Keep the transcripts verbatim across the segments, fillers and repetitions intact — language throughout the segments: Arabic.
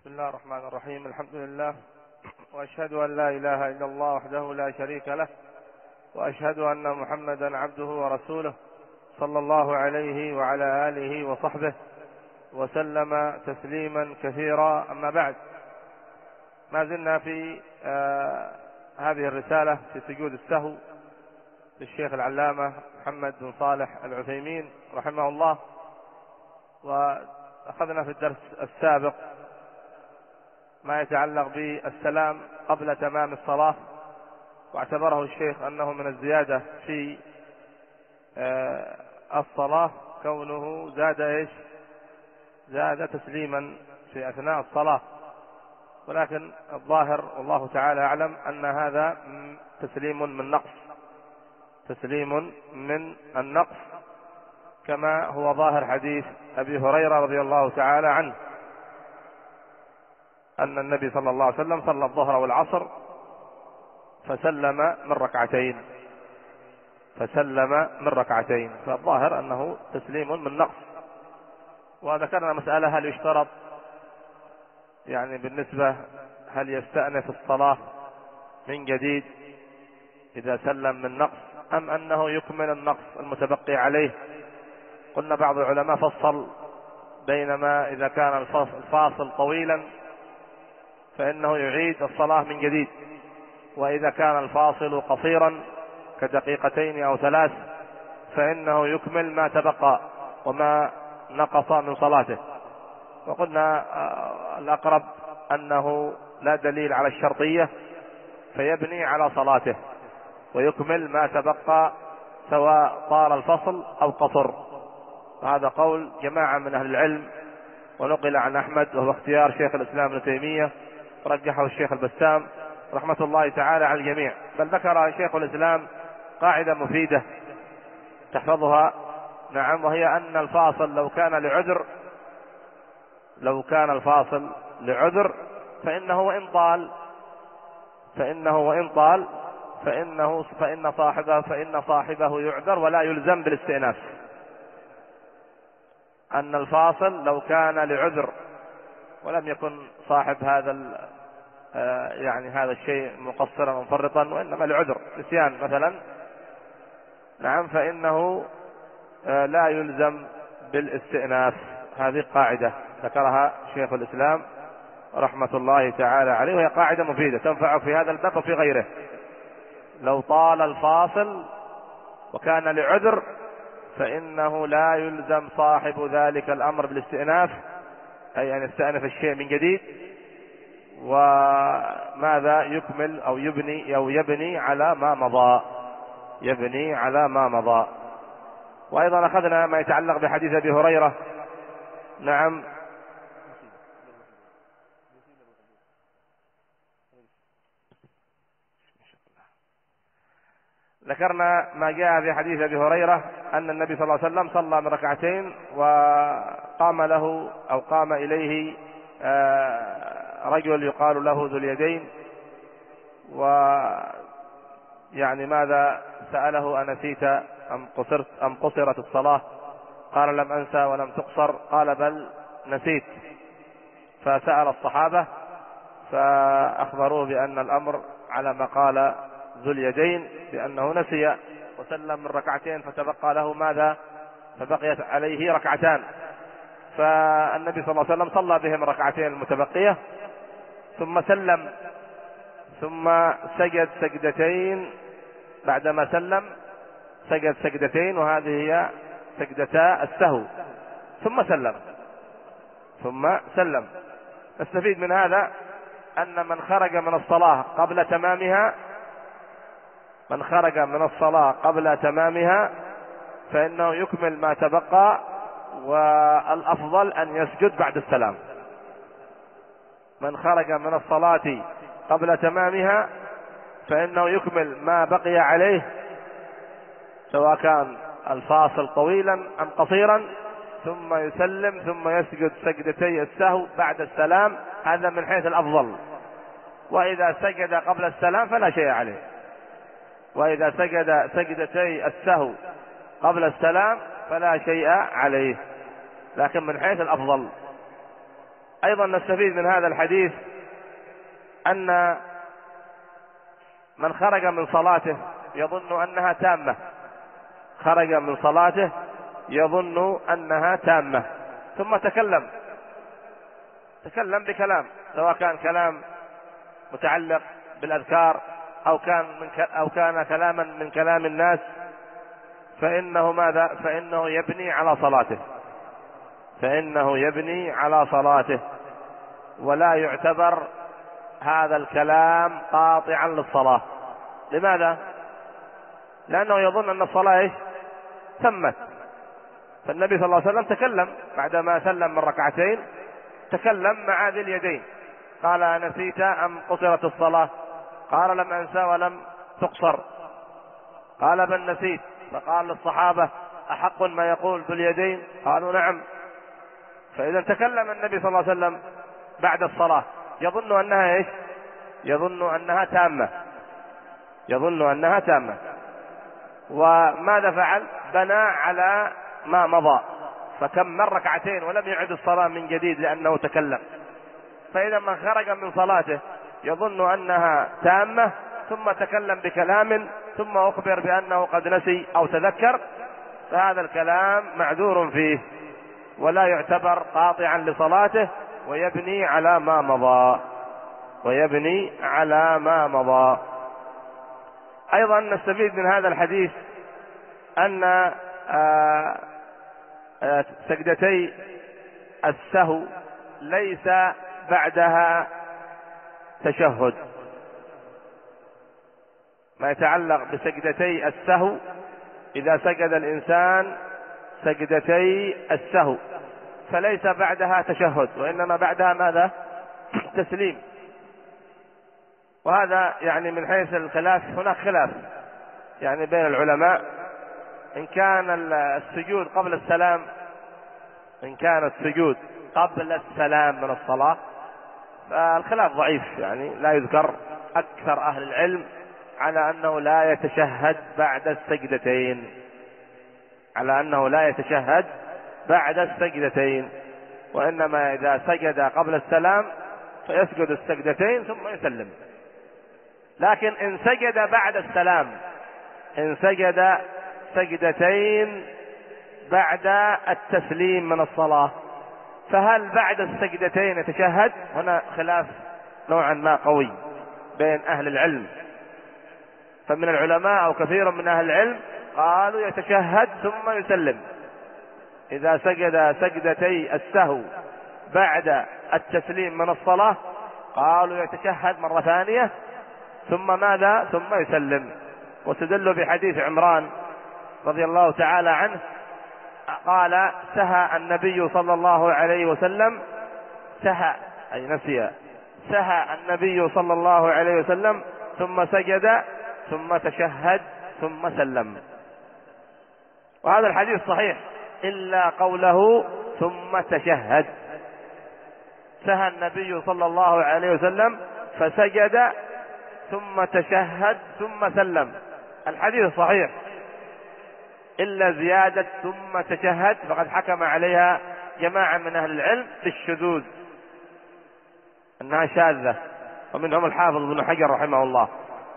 بسم الله الرحمن الرحيم. الحمد لله، وأشهد أن لا إله إلا الله وحده لا شريك له، وأشهد أن محمدا عبده ورسوله صلى الله عليه وعلى آله وصحبه وسلم تسليما كثيرا. أما بعد، ما زلنا في آه هذه الرسالة في سجود السهو للشيخ العلامة محمد بن صالح العثيمين رحمه الله، وأخذنا في الدرس السابق ما يتعلق بالسلام قبل تمام الصلاة، واعتبره الشيخ أنه من الزيادة في الصلاة كونه زاد إيش زاد تسليما في أثناء الصلاة، ولكن الظاهر والله تعالى أعلم أن هذا تسليم من نقص تسليم من النقص كما هو ظاهر حديث أبي هريرة رضي الله تعالى عنه أن النبي صلى الله عليه وسلم صلى الظهر والعصر فسلم من ركعتين فسلم من ركعتين فالظاهر أنه تسليم من نقص. وذكرنا مسألة هل يشترط يعني بالنسبة هل يستأنف الصلاة من جديد إذا سلم من نقص أم أنه يكمل النقص المتبقي عليه. قلنا بعض العلماء فصل بينما إذا كان الفاصل طويلا فإنه يعيد الصلاة من جديد، وإذا كان الفاصل قصيرا كدقيقتين أو ثلاث فإنه يكمل ما تبقى وما نقص من صلاته. وقلنا الأقرب أنه لا دليل على الشرطية فيبني على صلاته ويكمل ما تبقى سواء طال الفصل أو قصر. هذا قول جماعة من أهل العلم، ونقل عن أحمد وهو اختيار شيخ الإسلام ابن تيمية، رجحه الشيخ البسام رحمة الله تعالى على الجميع. بل ذكر شيخ الإسلام قاعدة مفيدة تحفظها، نعم، وهي أن الفاصل لو كان لعذر لو كان الفاصل لعذر فإنه وإن طال فإنه وإن طال فإنه فإن صاحبه فإن صاحبه يعذر ولا يلزم بالاستئناف. أن الفاصل لو كان لعذر ولم يكن صاحب هذا يعني هذا الشيء مقصرا ومفرطا وإنما لعذر نسيان مثلا، نعم، فإنه لا يلزم بالاستئناف. هذه قاعدة ذكرها شيخ الإسلام رحمة الله تعالى عليه، وهي قاعدة مفيدة تنفع في هذا الباب وفي غيره. لو طال الفاصل وكان لعذر فإنه لا يلزم صاحب ذلك الأمر بالاستئناف، أي أن يستأنف الشيء من جديد، وماذا يكمل أو يبني أو يبني على ما مضى يبني على ما مضى. وأيضا أخذنا ما يتعلق بحديث أبي هريرة، نعم، ذكرنا ما جاء في حديث أبي هريرة أن النبي صلى الله عليه وسلم صلى من ركعتين وقام له أو قام إليه رجل يقال له ذو اليدين، ويعني ماذا سأله أنسيت أم قصرت أم قصرت الصلاة؟ قال لم أنسى ولم تقصر، قال بل نسيت. فسأل الصحابة فأخبروه بأن الأمر على ما قال ذو اليدين بأنه نسي وسلم من ركعتين فتبقى له ماذا فبقيت عليه ركعتان. فالنبي صلى الله عليه وسلم صلى بهم ركعتين المتبقية ثم سلم ثم سجد سجدتين. بعدما سلم سجد سجدتين، وهذه هي سجدتا السهو، ثم سلم ثم سلم. نستفيد من هذا أن من خرج من الصلاة قبل تمامها من خرج من الصلاة قبل تمامها فإنه يكمل ما تبقى، والأفضل أن يسجد بعد السلام. من خرج من الصلاة قبل تمامها فإنه يكمل ما بقي عليه سواء كان الفاصل طويلا أم قصيرا، ثم يسلم ثم يسجد سجدتي السهو بعد السلام. هذا من حيث الأفضل. وإذا سجد قبل السلام فلا شيء عليه، وإذا سجد سجدتي السهو قبل السلام فلا شيء عليه. لكن من حيث الأفضل أيضا نستفيد من هذا الحديث أن من خرج من صلاته يظن أنها تامة، خرج من صلاته يظن أنها تامة ثم تكلم تكلم بكلام، سواء كان كلام متعلق بالأذكار أو كان من ك... أو كان كلاما من كلام الناس، فإنه ماذا؟ فإنه يبني على صلاته فإنه يبني على صلاته ولا يعتبر هذا الكلام قاطعا للصلاة. لماذا؟ لأنه يظن أن الصلاة إيش؟ تمت. فالنبي صلى الله عليه وسلم تكلم بعدما سلم من ركعتين، تكلم مع ذي اليدين قال: أنسيت أم قصرت الصلاة؟ قال: لم أنسى ولم تقصر. قال: بل نسيت. فقال للصحابة: أحق ما يقول ذو اليدين؟ قالوا: نعم. فإذا تكلم النبي صلى الله عليه وسلم بعد الصلاة يظن أنها إيش؟ يظن أنها تامة يظن أنها تامة وماذا فعل؟ بنى على ما مضى، فكم ركعتين ولم يعد الصلاة من جديد لأنه تكلم. فإذا من خرج من صلاته يظن أنها تامة ثم تكلم بكلام ثم أخبر بأنه قد نسي أو تذكر، فهذا الكلام معذور فيه ولا يعتبر قاطعا لصلاته، ويبني على ما مضى ويبني على ما مضى. أيضا نستفيد من هذا الحديث أن سجدتي السهو ليس بعدها تشهد. ما يتعلق بسجدتي السهو، إذا سجد الإنسان سجدتي السهو فليس بعدها تشهد، وإنما بعدها ماذا؟ تسليم. وهذا يعني من حيث الخلاف هناك خلاف يعني بين العلماء، إن كان السجود قبل السلام إن كان السجود قبل السلام من الصلاة فالخلاف ضعيف، يعني لا يذكر. أكثر أهل العلم على أنه لا يتشهد بعد السجدتين على أنه لا يتشهد بعد السجدتين وإنما إذا سجد قبل السلام فيسجد السجدتين ثم يسلم. لكن إن سجد بعد السلام إن سجد سجدتين بعد التسليم من الصلاة فهل بعد السجدتين يتشهد؟ هنا خلاف نوعا ما قوي بين أهل العلم، فمن العلماء أو كثير من أهل العلم قالوا يتشهد ثم يسلم. إذا سجد سجدتي السهو بعد التسليم من الصلاة قالوا يتشهد مرة ثانية ثم ماذا؟ ثم يسلم. واستدلوا بحديث عمران رضي الله تعالى عنه قال: سهى النبي صلى الله عليه وسلم سهى أي نسي سهى النبي صلى الله عليه وسلم ثم سجد ثم تشهد ثم سلم. وهذا الحديث صحيح إلا قوله ثم تشهد. سهى النبي صلى الله عليه وسلم فسجد ثم تشهد ثم سلم، الحديث صحيح إلا زيادة ثم تشهد فقد حكم عليها جماعة من أهل العلم بالشذوذ أنها شاذة، ومنهم الحافظ ابن حجر رحمه الله.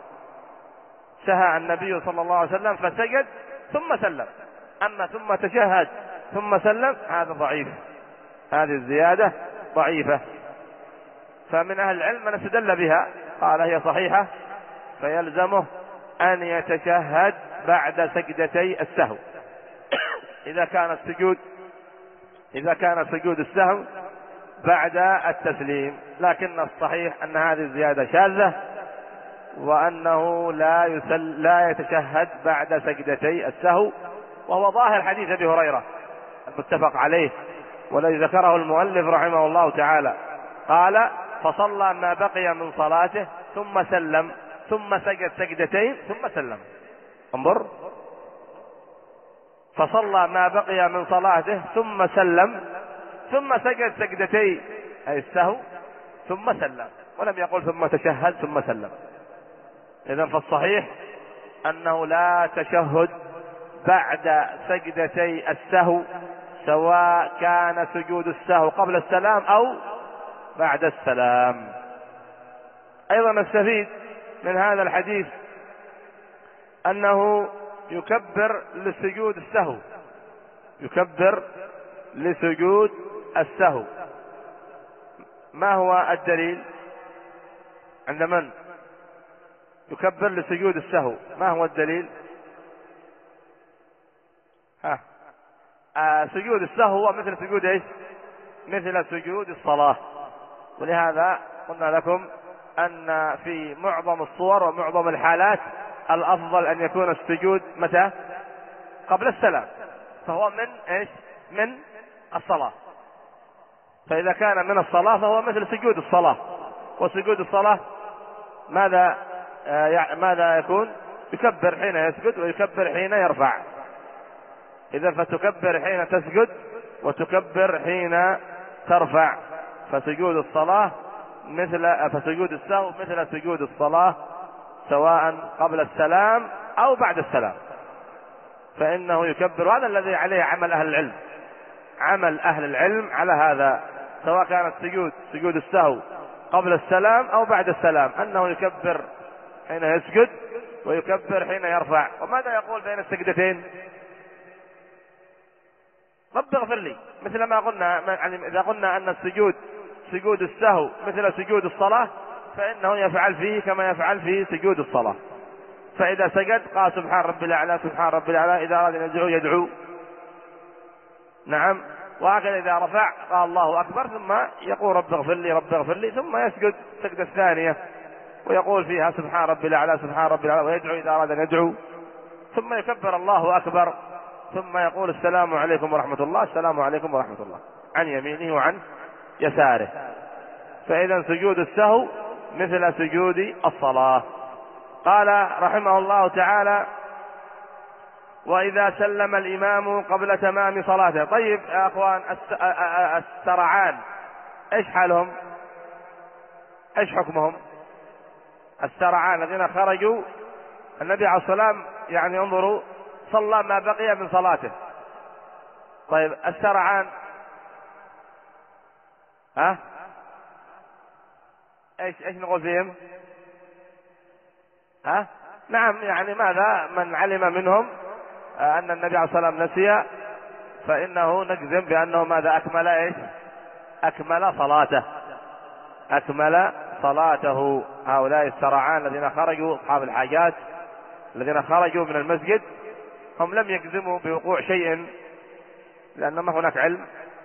سهى النبي صلى الله عليه وسلم فسجد ثم سلم، أما ثم تشهد ثم سلم هذا ضعيف، هذه الزيادة ضعيفة. فمن أهل العلم من استدل بها قال هي صحيحة فيلزمه أن يتشهد بعد سجدتي السهو إذا كان السجود إذا كان سجود السهو بعد التسليم. لكن الصحيح أن هذه الزيادة شاذة وأنه لا يسل لا يتشهد بعد سجدتي السهو، وهو ظاهر حديث أبي هريرة المتفق عليه والذي ذكره المؤلف رحمه الله تعالى. قال: فصلى ما بقي من صلاته ثم سلم ثم سجد سجدتين ثم سلم. انظر، فصلى ما بقي من صلاته ثم سلم ثم سجد سجدتي أي السهو ثم سلم، ولم يقل ثم تشهد ثم سلم. إذن فالصحيح أنه لا تشهد بعد سجدتي السهو، سواء كان سجود السهو قبل السلام أو بعد السلام. أيضا نستفيد من هذا الحديث أنه يكبر لسجود السهو، يكبر لسجود السهو. ما هو الدليل؟ عند من يكبر لسجود السهو؟ ما هو الدليل؟ ها آه سجود السهو هو مثل سجود ايش؟ مثل سجود الصلاة. ولهذا قلنا لكم أن في معظم الصور ومعظم الحالات الأفضل أن يكون السجود متى؟ قبل السلام، فهو من ايش؟ من الصلاة. فإذا كان من الصلاة فهو مثل سجود الصلاة. وسجود الصلاة ماذا آه يعني ماذا يكون؟ يكبر حين يسجد ويكبر حين يرفع. إذا فتكبر حين تسجد وتكبر حين ترفع. فسجود الصلاة مثل فسجود السهو مثل سجود الصلاة سواء قبل السلام أو بعد السلام، فإنه يكبر. هذا الذي عليه عمل أهل العلم، عمل أهل العلم على هذا، سواء كانت سجود سجود السهو قبل السلام أو بعد السلام، أنه يكبر حين يسجد ويكبر حين يرفع. وماذا يقول بين السجدتين؟ رب اغفر لي، مثل ما قلنا يعني إذا قلنا أن السجود سجود السهو مثل سجود الصلاة، فإنه يفعل فيه كما يفعل في سجود الصلاة. فإذا سجد قال سبحان ربي الأعلى سبحان ربي الأعلى، إذا أراد أن يدعو يدعو، نعم. وهكذا إذا رفع قال الله أكبر، ثم يقول رب اغفر لي رب اغفر لي، ثم يسجد سجدة الثانية ويقول فيها سبحان ربي الأعلى سبحان ربي الأعلى، ويدعو إذا أراد أن يدعو، ثم يكبر الله أكبر، ثم يقول السلام عليكم ورحمة الله السلام عليكم ورحمة الله عن يمينه وعن يساره. فإذا سجود السهو مثل سجود الصلاة. قال رحمه الله تعالى: وإذا سلم الإمام قبل تمام صلاته. طيب يا أخوان، السرعان إيش حالهم؟ إيش حكمهم؟ السرعان الذين خرجوا، النبي عليه الصلاة والسلام يعني انظروا صلى ما بقي من صلاته. طيب السرعان ها ايش ايش نقول فيهم؟ ها نعم، يعني ماذا؟ من علم منهم ان النبي عليه الصلاة والسلام نسي فانه نجزم بانه ماذا؟ اكمل ايش؟ اكمل صلاته، اكمل صلاته. هؤلاء السرعان الذين خرجوا اصحاب الحاجات الذين خرجوا من المسجد هم لم يجزموا بوقوع شيء لأن ما هناك علم.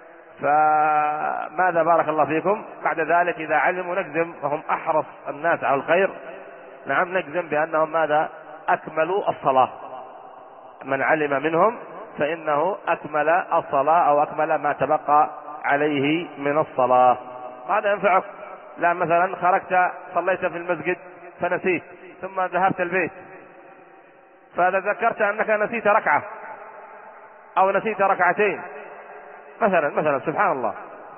فماذا بارك الله فيكم؟ بعد ذلك إذا علموا نجزم، وهم أحرص الناس على الخير، نعم نجزم بأنهم ماذا؟ أكملوا الصلاة. من علم منهم فإنه أكمل الصلاة أو أكمل ما تبقى عليه من الصلاة. هذا ينفعك. لا مثلا خرجت صليت في المسجد فنسيت ثم ذهبت البيت، فتذكرت أنك نسيت ركعة أو نسيت ركعتين مثلا مثلا سبحان الله،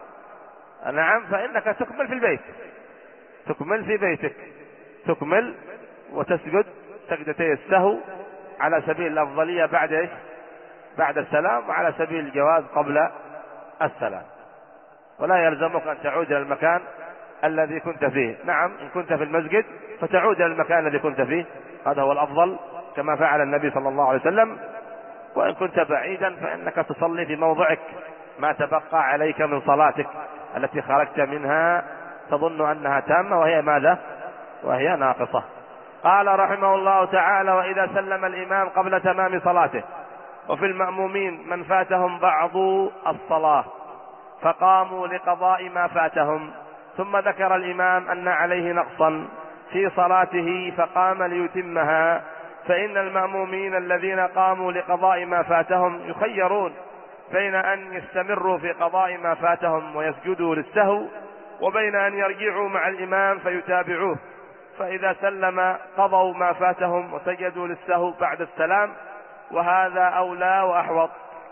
نعم، فإنك تكمل في البيت، تكمل في بيتك، تكمل وتسجد سجدتي السهو على سبيل الأفضلية بعد إيش؟ بعد السلام، وعلى سبيل الجواز قبل السلام. ولا يلزمك أن تعود إلى المكان الذي كنت فيه. نعم إن كنت في المسجد فتعود إلى المكان الذي كنت فيه، هذا هو الأفضل كما فعل النبي صلى الله عليه وسلم. وإن كنت بعيدا فإنك تصلي في موضعك ما تبقى عليك من صلاتك التي خرجت منها تظن أنها تامة وهي ماذا؟ وهي ناقصة. قال رحمه الله تعالى: وإذا سلم الإمام قبل تمام صلاته. وفي المأمومين من فاتهم بعض الصلاة فقاموا لقضاء ما فاتهم، ثم ذكر الإمام أن عليه نقصا في صلاته فقام ليتمها، فإن المأمومين الذين قاموا لقضاء ما فاتهم يخيرون بين أن يستمروا في قضاء ما فاتهم ويسجدوا للسهو، وبين أن يرجعوا مع الإمام فيتابعوه، فإذا سلم قضوا ما فاتهم وسجدوا للسهو بعد السلام، وهذا أولى وأحوط.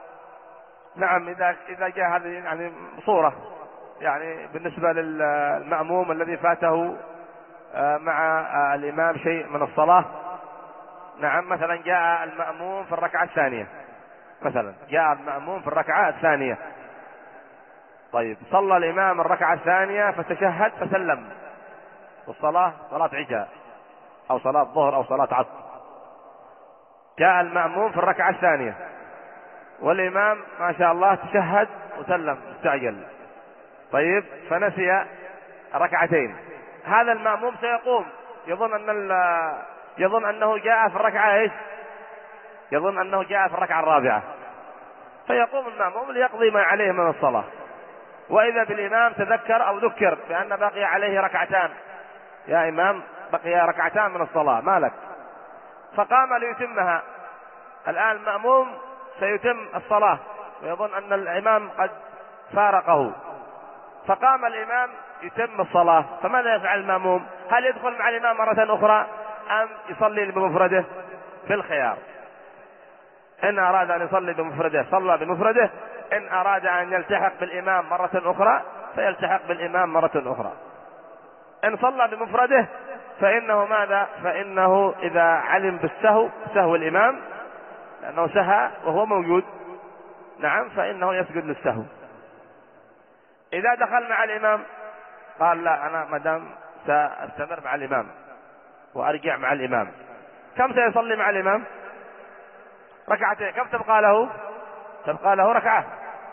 نعم إذا إذا جاء هذه يعني صورة يعني بالنسبة للمأموم الذي فاته مع الإمام شيء من الصلاة. نعم مثلا جاء المأموم في الركعة الثانية، مثلا جاء المأموم في الركعة الثانية طيب صلى الإمام الركعة الثانية فتشهد فسلم، والصلاة صلاة عشاء أو صلاة ظهر أو صلاة عصر. جاء المأموم في الركعة الثانية والإمام ما شاء الله تشهد وسلم استعجل، طيب فنسي ركعتين. هذا المأموم سيقوم يظن أن يظن أنه جاء في الركعة إيش؟ يظن أنه جاء في الركعة الرابعة، فيقوم المأموم ليقضي ما عليه من الصلاة، وإذا بالإمام تذكر أو ذكر بأن بقي عليه ركعتان، يا إمام بقي ركعتان من الصلاة ما لك، فقام ليتمها. الآن المأموم سيتم الصلاة ويظن أن الإمام قد فارقه، فقام الإمام يتم الصلاة، فماذا يفعل المأموم؟ هل يدخل مع الإمام مرة أخرى أم يصلي بمفرده؟ في الخيار، إن أراد أن يصلي بمفرده صلى بمفرده، إن أراد أن يلتحق بالإمام مرة أخرى فيلتحق بالإمام مرة أخرى. إن صلى بمفرده فإنه ماذا؟ فإنه إذا علم بالسهو سهو الإمام لأنه سهى وهو موجود، نعم، فإنه يسجد للسهو. إذا دخل مع الإمام قال لا أنا مدام سأستمر مع الإمام وأرجع مع الإمام، كم سيصلي مع الإمام؟ ركعتين. كم تبقى له؟ تبقى له ركعة،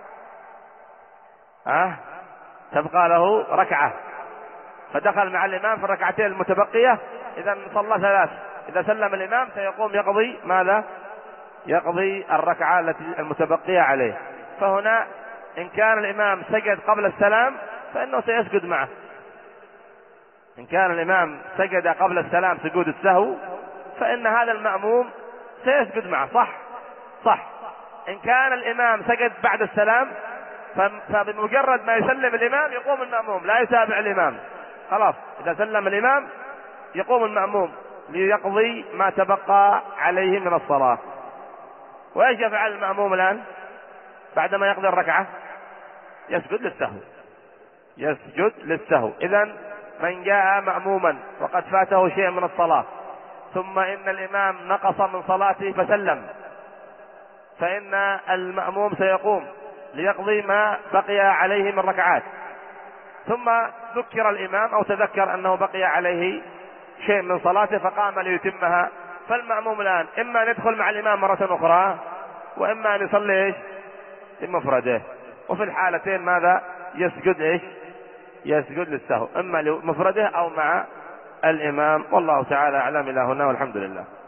أه؟ تبقى له ركعة، فدخل مع الإمام في الركعتين المتبقية، إذا صلى ثلاث. إذا سلم الإمام سيقوم يقضي ماذا؟ يقضي الركعة التي المتبقية عليه. فهنا إن كان الإمام سجد قبل السلام فإنه سيسجد معه، إن كان الإمام سجد قبل السلام سجود السهو فإن هذا المأموم سيسجد معه، صح صح. إن كان الإمام سجد بعد السلام فبمجرد ما يسلم الإمام يقوم المأموم لا يتابع الإمام، خلاص إذا سلم الإمام يقوم المأموم ليقضي ما تبقى عليه من الصلاة. وإيش يفعل المأموم الآن بعدما يقضي الركعة؟ يسجد للسهو، يسجد للسهو. إذن من جاء مأموما وقد فاته شيء من الصلاة ثم إن الإمام نقص من صلاته فسلم، فإن المأموم سيقوم ليقضي ما بقي عليه من ركعات، ثم ذكر الإمام أو تذكر أنه بقي عليه شيء من صلاته فقام ليتمها. فالمأموم الآن إما أن يدخل مع الإمام مرة أخرى وإما أن يصلي إيش؟ بمفرده. وفي الحالتين ماذا؟ يسجد إيش؟ يسجد للسهو، إما لمفرده أو مع الإمام. والله تعالى أعلم. إلى هنا والحمد لله.